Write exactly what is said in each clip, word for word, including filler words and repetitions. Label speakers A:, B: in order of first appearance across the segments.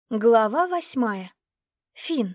A: Глава восьмая. Финн.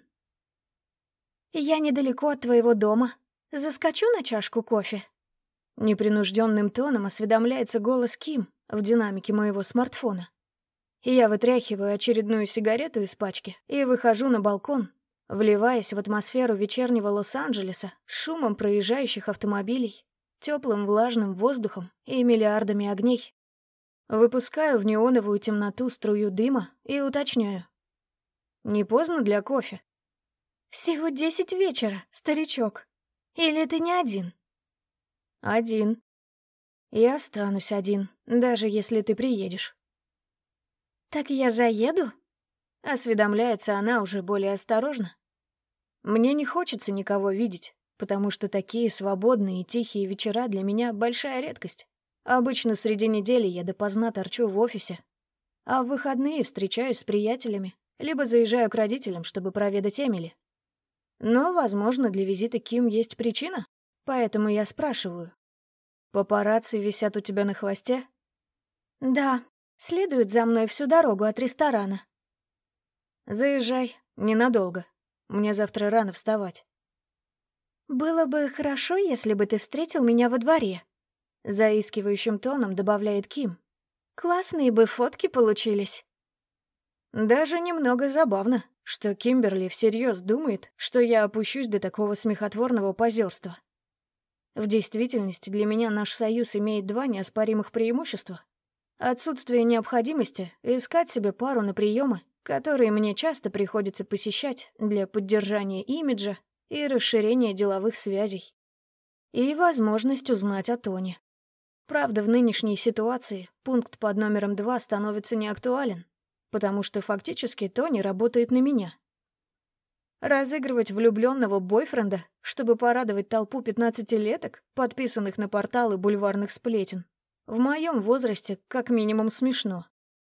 A: «Я недалеко от твоего дома. Заскочу на чашку кофе?» Непринужденным тоном осведомляется голос Ким в динамике моего смартфона. Я вытряхиваю очередную сигарету из пачки и выхожу на балкон, вливаясь в атмосферу вечернего Лос-Анджелеса с шумом проезжающих автомобилей, теплым влажным воздухом и миллиардами огней. Выпускаю в неоновую темноту струю дыма и уточняю. «Не поздно для кофе?» «Всего десять вечера, старичок. Или ты не один?» «Один. Я останусь один, даже если ты приедешь». «Так я заеду?» — осведомляется она уже более осторожно. «Мне не хочется никого видеть, потому что такие свободные и тихие вечера для меня большая редкость. Обычно среди недели я допоздна торчу в офисе, а в выходные встречаюсь с приятелями, либо заезжаю к родителям, чтобы проведать Эмили. Но, возможно, для визита Ким есть причина, поэтому я спрашиваю. Папарацци висят у тебя на хвосте?» «Да, следуют за мной всю дорогу от ресторана». «Заезжай, ненадолго. Мне завтра рано вставать». «Было бы хорошо, если бы ты встретил меня во дворе», — заискивающим тоном добавляет Ким. «Классные бы фотки получились». Даже немного забавно, что Кимберли всерьез думает, что я опущусь до такого смехотворного позерства. В действительности для меня наш союз имеет два неоспоримых преимущества. Отсутствие необходимости искать себе пару на приемы, которые мне часто приходится посещать для поддержания имиджа и расширения деловых связей. И возможность узнать о Тони. Правда, в нынешней ситуации пункт под номером два становится неактуален, потому что фактически Тони работает на меня. Разыгрывать влюбленного бойфренда, чтобы порадовать толпу пятнадцатилеток, подписанных на порталы бульварных сплетен, в моем возрасте как минимум смешно.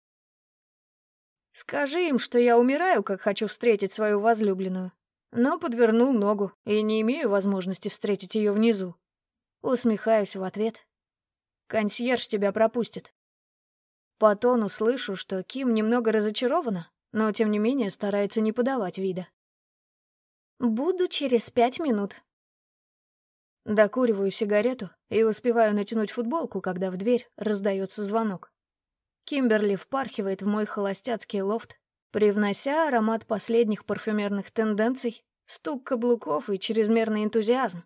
A: Скажи им, что я умираю, как хочу встретить свою возлюбленную, но подвернул ногу и не имею возможности встретить ее внизу. Усмехаюсь в ответ. Консьерж тебя пропустит. По тону слышу, что Ким немного разочарована, но тем не менее старается не подавать вида. «Буду через пять минут». Докуриваю сигарету и успеваю натянуть футболку, когда в дверь раздается звонок. Кимберли впархивает в мой холостяцкий лофт, привнося аромат последних парфюмерных тенденций, стук каблуков и чрезмерный энтузиазм.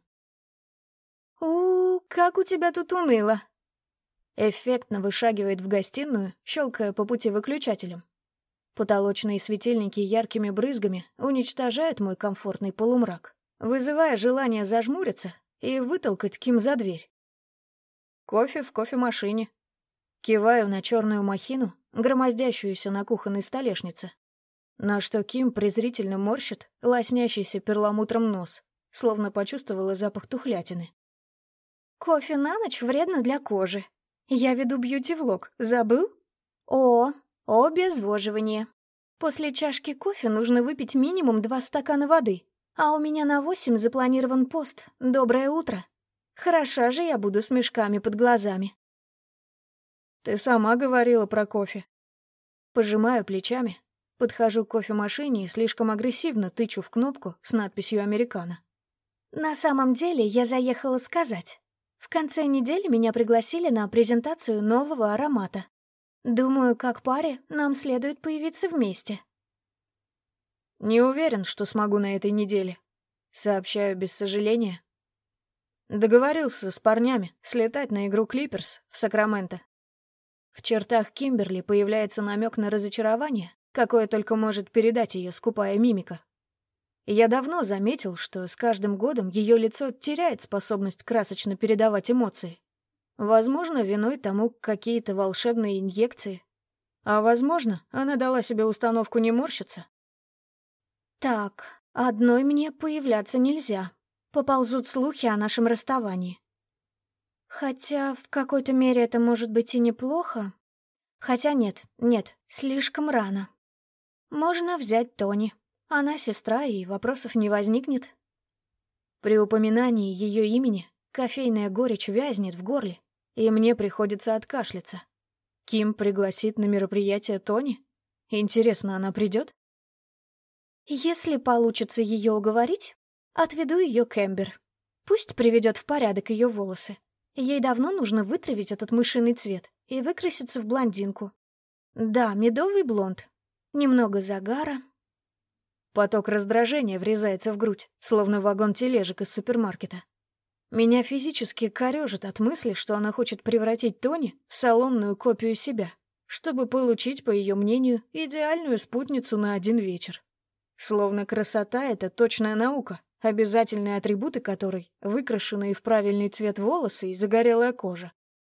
A: «У, как у тебя тут уныло!» Эффектно вышагивает в гостиную, щелкая по пути выключателем. Потолочные светильники яркими брызгами уничтожают мой комфортный полумрак, вызывая желание зажмуриться и вытолкать Ким за дверь. Кофе в кофемашине. Киваю на черную махину, громоздящуюся на кухонной столешнице, на что Ким презрительно морщит лоснящийся перламутром нос, словно почувствовала запах тухлятины. «Кофе на ночь вредно для кожи. Я веду бьюти-влог. Забыл? О, обезвоживание. После чашки кофе нужно выпить минимум два стакана воды, а у меня на восемь запланирован пост. Доброе утро. Хороша же я буду с мешками под глазами». «Ты сама говорила про кофе». Пожимаю плечами, подхожу к кофемашине и слишком агрессивно тычу в кнопку с надписью «Американо». «На самом деле я заехала сказать. В конце недели меня пригласили на презентацию нового аромата. Думаю, как паре нам следует появиться вместе». «Не уверен, что смогу на этой неделе», — сообщаю без сожаления. Договорился с парнями слетать на игру Клиперс в Сакраменто. В чертах Кимберли появляется намек на разочарование, какое только может передать ее скупая мимика. Я давно заметил, что с каждым годом ее лицо теряет способность красочно передавать эмоции. Возможно, виной тому какие-то волшебные инъекции. А возможно, она дала себе установку не морщиться. «Так, одной мне появляться нельзя. Поползут слухи о нашем расставании. Хотя в какой-то мере это может быть и неплохо. Хотя нет, нет, слишком рано. Можно взять Тони. Она сестра, и вопросов не возникнет». При упоминании ее имени кофейная горечь вязнет в горле, и мне приходится откашляться. Ким пригласит на мероприятие Тони? Интересно, она придет? Если получится ее уговорить, отведу ее к Эмбер. Пусть приведет в порядок ее волосы. Ей давно нужно вытравить этот мышиный цвет и выкраситься в блондинку. Да, медовый блонд. Немного загара. Поток раздражения врезается в грудь, словно вагон тележек из супермаркета. Меня физически корежит от мысли, что она хочет превратить Тони в салонную копию себя, чтобы получить, по ее мнению, идеальную спутницу на один вечер. Словно красота — это точная наука, обязательные атрибуты которой — выкрашенные в правильный цвет волосы и загорелая кожа.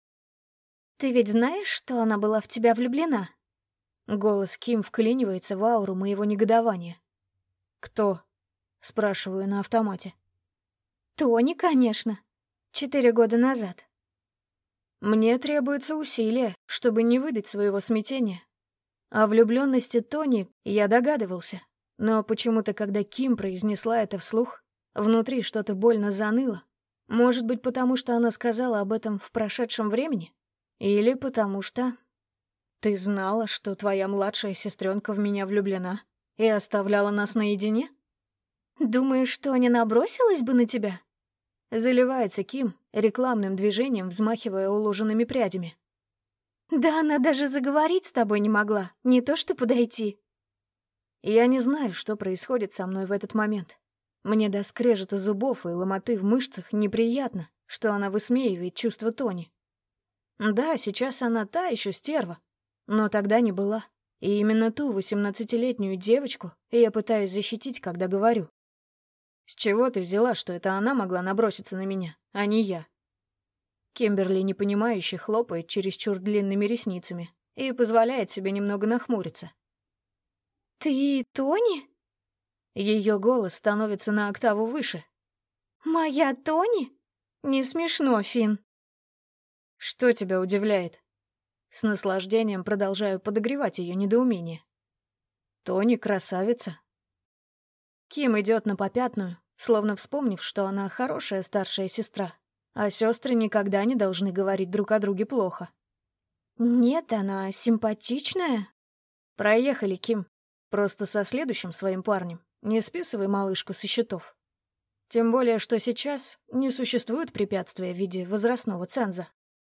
A: «Ты ведь знаешь, что она была в тебя влюблена?» Голос Ким вклинивается в ауру моего негодования. «Кто?» — спрашиваю на автомате. «Тони, конечно. Четыре года назад». Мне требуется усилие, чтобы не выдать своего смятения. О влюбленности Тони я догадывался, но почему-то, когда Ким произнесла это вслух, внутри что-то больно заныло. Может быть, потому что она сказала об этом в прошедшем времени? Или потому что... Ты знала, что твоя младшая сестренка в меня влюблена и оставляла нас наедине? Думаешь, что не набросилась бы на тебя? Заливается Ким, рекламным движением взмахивая уложенными прядями. Да она даже заговорить с тобой не могла, не то что подойти. Я не знаю, что происходит со мной в этот момент. Мне до скрежета зубов и ломоты в мышцах неприятно, что она высмеивает чувства Тони. Да, сейчас она та еще стерва, но тогда не была. И именно ту восемнадцатилетнюю девочку я пытаюсь защитить, когда говорю. С чего ты взяла, что это она могла наброситься на меня, а не я? Кимберли непонимающе хлопает чересчур длинными ресницами и позволяет себе немного нахмуриться. «Ты Тони?» Ее голос становится на октаву выше. «Моя Тони? Не смешно, Финн». «Что тебя удивляет?» С наслаждением продолжаю подогревать ее недоумение. «Тони красавица». Ким идет на попятную, словно вспомнив, что она хорошая старшая сестра, а сестры никогда не должны говорить друг о друге плохо. «Нет, она симпатичная». «Проехали, Ким. Просто со следующим своим парнем. Не списывай малышку со счетов. Тем более, что сейчас не существует препятствия в виде возрастного ценза».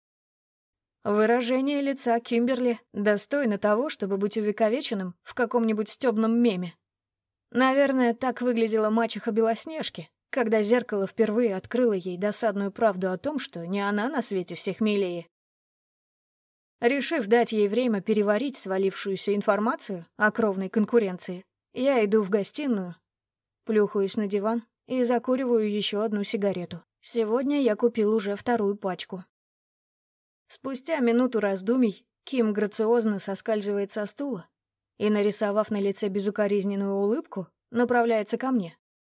A: Выражение лица Кимберли достойно того, чтобы быть увековеченным в каком-нибудь стёбном меме. Наверное, так выглядела мачеха Белоснежки, когда зеркало впервые открыло ей досадную правду о том, что не она на свете всех милее. Решив дать ей время переварить свалившуюся информацию о кровной конкуренции, я иду в гостиную, плюхаюсь на диван и закуриваю еще одну сигарету. Сегодня я купил уже вторую пачку. Спустя минуту раздумий Ким грациозно соскальзывает со стула и, нарисовав на лице безукоризненную улыбку, направляется ко мне.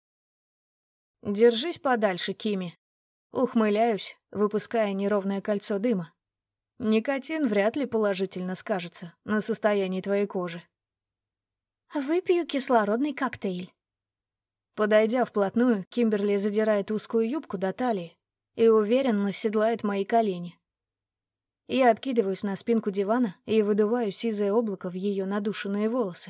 A: «Держись подальше, Кими». Ухмыляюсь, выпуская неровное кольцо дыма. Никотин вряд ли положительно скажется на состоянии твоей кожи. «Выпью кислородный коктейль». Подойдя вплотную, Кимберли задирает узкую юбку до талии и уверенно седлает мои колени. Я откидываюсь на спинку дивана и выдуваю сизое облако в ее надушенные волосы.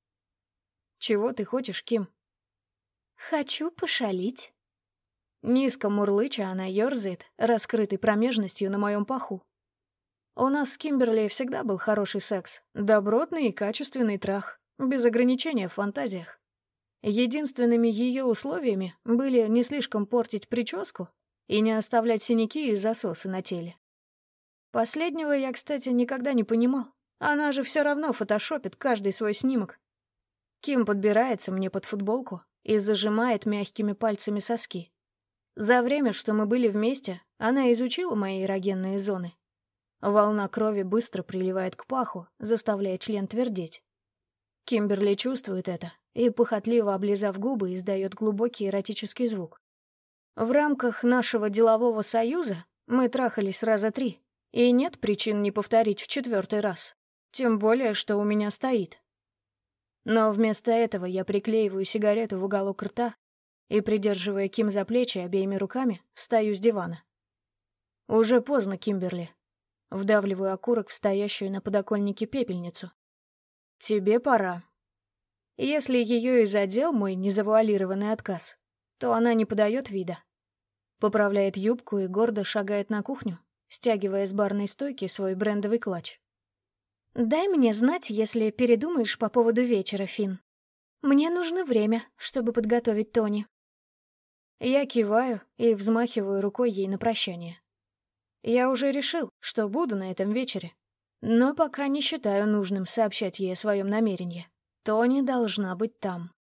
A: «Чего ты хочешь, Ким?» «Хочу пошалить». Низко мурлыча она ёрзает, раскрытой промежностью на моем паху. У нас с Кимберли всегда был хороший секс, добротный и качественный трах, без ограничения в фантазиях. Единственными ее условиями были не слишком портить прическу и не оставлять синяки и засосы на теле. Последнего я, кстати, никогда не понимал. Она же все равно фотошопит каждый свой снимок. Ким подбирается мне под футболку и зажимает мягкими пальцами соски. За время, что мы были вместе, она изучила мои эрогенные зоны. Волна крови быстро приливает к паху, заставляя член твердеть. Кимберли чувствует это и, похотливо облизав губы, издает глубокий эротический звук. В рамках нашего делового союза мы трахались раза три. И нет причин не повторить в четвертый раз. Тем более, что у меня стоит. Но вместо этого я приклеиваю сигарету в уголок рта и, придерживая Ким за плечи обеими руками, встаю с дивана. Уже поздно, Кимберли. Вдавливаю окурок в стоящую на подоконнике пепельницу. тебе пора. Если ее и задел мой незавуалированный отказ, то она не подает вида. Поправляет юбку и гордо шагает на кухню, стягивая с барной стойки свой брендовый клатч. «Дай мне знать, если передумаешь по поводу вечера, Финн. Мне нужно время, чтобы подготовить Тони». Я киваю и взмахиваю рукой ей на прощание. Я уже решил, что буду на этом вечере, но пока не считаю нужным сообщать ей о своем намерении. Тони должна быть там.